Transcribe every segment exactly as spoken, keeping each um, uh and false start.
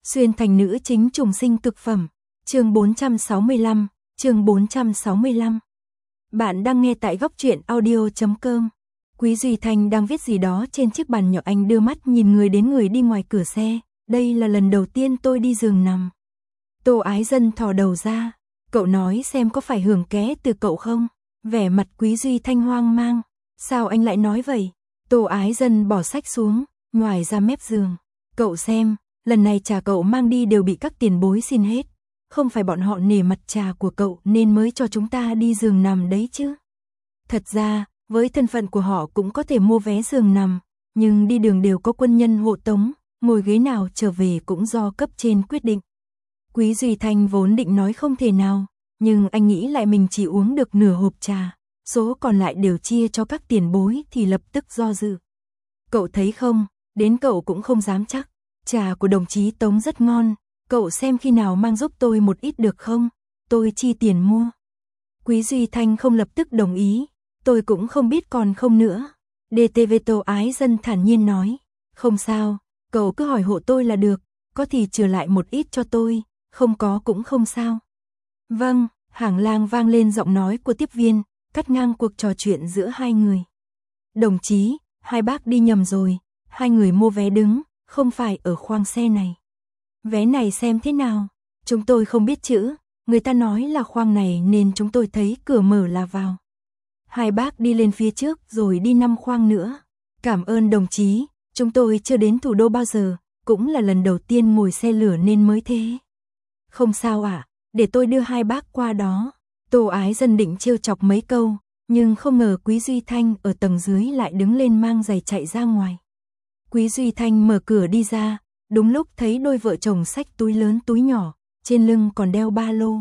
Xuyên thành nữ chính trùng sinh cực phẩm. Chương bốn trăm sáu mươi lăm, chương bốn trăm sáu mươi lăm. Bạn đang nghe tại góc truyện audio chấm com. Quý Duy Thanh đang viết gì đó trên chiếc bàn nhỏ, anh đưa mắt nhìn người đến người đi ngoài cửa xe. Đây là lần đầu tiên tôi đi giường nằm. Tô Ái Dân thò đầu ra. Cậu nói xem có phải hưởng ké từ cậu không? Vẻ mặt Quý Duy Thanh hoang mang. Sao anh lại nói vậy? Tô Ái Dân bỏ sách xuống, nhoài ra mép giường. Cậu xem, lần này trà cậu mang đi đều bị các tiền bối xin hết. Không phải bọn họ nể mặt trà của cậu nên mới cho chúng ta đi giường nằm đấy chứ. Thật ra, với thân phận của họ cũng có thể mua vé giường nằm, nhưng đi đường đều có quân nhân hộ tống, ngồi ghế nào trở về cũng do cấp trên quyết định. Quý Duy Thanh vốn định nói không thể nào, nhưng anh nghĩ lại mình chỉ uống được nửa hộp trà, số còn lại đều chia cho các tiền bối thì lập tức do dự. Cậu thấy không, đến cậu cũng không dám chắc, trà của đồng chí Tống rất ngon, cậu xem khi nào mang giúp tôi một ít được không, tôi chi tiền mua. Quý Duy Thanh không lập tức đồng ý, tôi cũng không biết còn không nữa. đê tê vê Tô Ái Dân thản nhiên nói, không sao, cậu cứ hỏi hộ tôi là được, có thì trừ lại một ít cho tôi, không có cũng không sao. Vâng, hàng lang vang lên giọng nói của tiếp viên, cắt ngang cuộc trò chuyện giữa hai người. Đồng chí, hai bác đi nhầm rồi, hai người mua vé đứng, không phải ở khoang xe này. Vé này xem thế nào? Chúng tôi không biết chữ, người ta nói là khoang này nên chúng tôi thấy cửa mở là vào. Hai bác đi lên phía trước rồi đi năm khoang nữa. Cảm ơn đồng chí, chúng tôi chưa đến thủ đô bao giờ, cũng là lần đầu tiên ngồi xe lửa nên mới thế. Không sao ạ, à, để tôi đưa hai bác qua đó. Tô Ái Dân định trêu chọc mấy câu, nhưng không ngờ Quý Duy Thanh ở tầng dưới lại đứng lên mang giày chạy ra ngoài. Quý Duy Thanh mở cửa đi ra, đúng lúc thấy đôi vợ chồng xách túi lớn túi nhỏ, trên lưng còn đeo ba lô.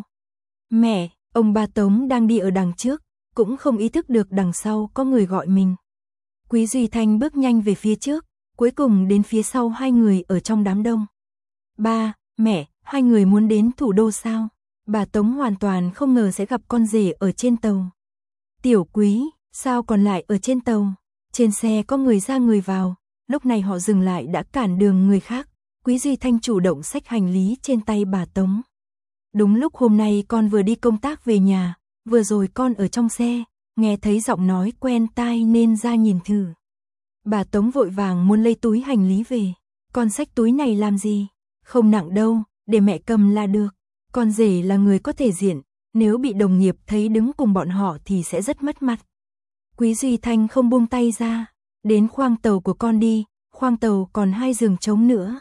Mẹ, ông ba Tống đang đi ở đằng trước, cũng không ý thức được đằng sau có người gọi mình. Quý Duy Thanh bước nhanh về phía trước, cuối cùng đến phía sau hai người ở trong đám đông. Ba, mẹ, hai người muốn đến thủ đô sao? Bà Tống hoàn toàn không ngờ sẽ gặp con rể ở trên tàu. Tiểu Quý, sao còn lại ở trên tàu? Trên xe có người ra người vào, lúc này họ dừng lại đã cản đường người khác. Quý Duy Thanh chủ động xách hành lý trên tay bà Tống. Đúng lúc hôm nay con vừa đi công tác về nhà, vừa rồi con ở trong xe, nghe thấy giọng nói quen tai nên ra nhìn thử. Bà Tống vội vàng muốn lấy túi hành lý về. Con xách túi này làm gì? Không nặng đâu, để mẹ cầm là được. Con rể là người có thể diện, nếu bị đồng nghiệp thấy đứng cùng bọn họ thì sẽ rất mất mặt. Quý Duy Thanh không buông tay ra. Đến khoang tàu của con đi, khoang tàu còn hai giường trống nữa.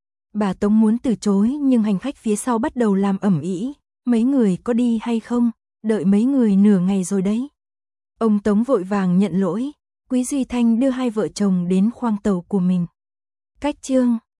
Bà Tống muốn từ chối nhưng hành khách phía sau bắt đầu làm ầm ĩ. Mấy người có đi hay không? Đợi mấy người nửa ngày rồi đấy. Ông Tống vội vàng nhận lỗi. Quý Duy Thanh đưa hai vợ chồng đến khoang tàu của mình. Cách chương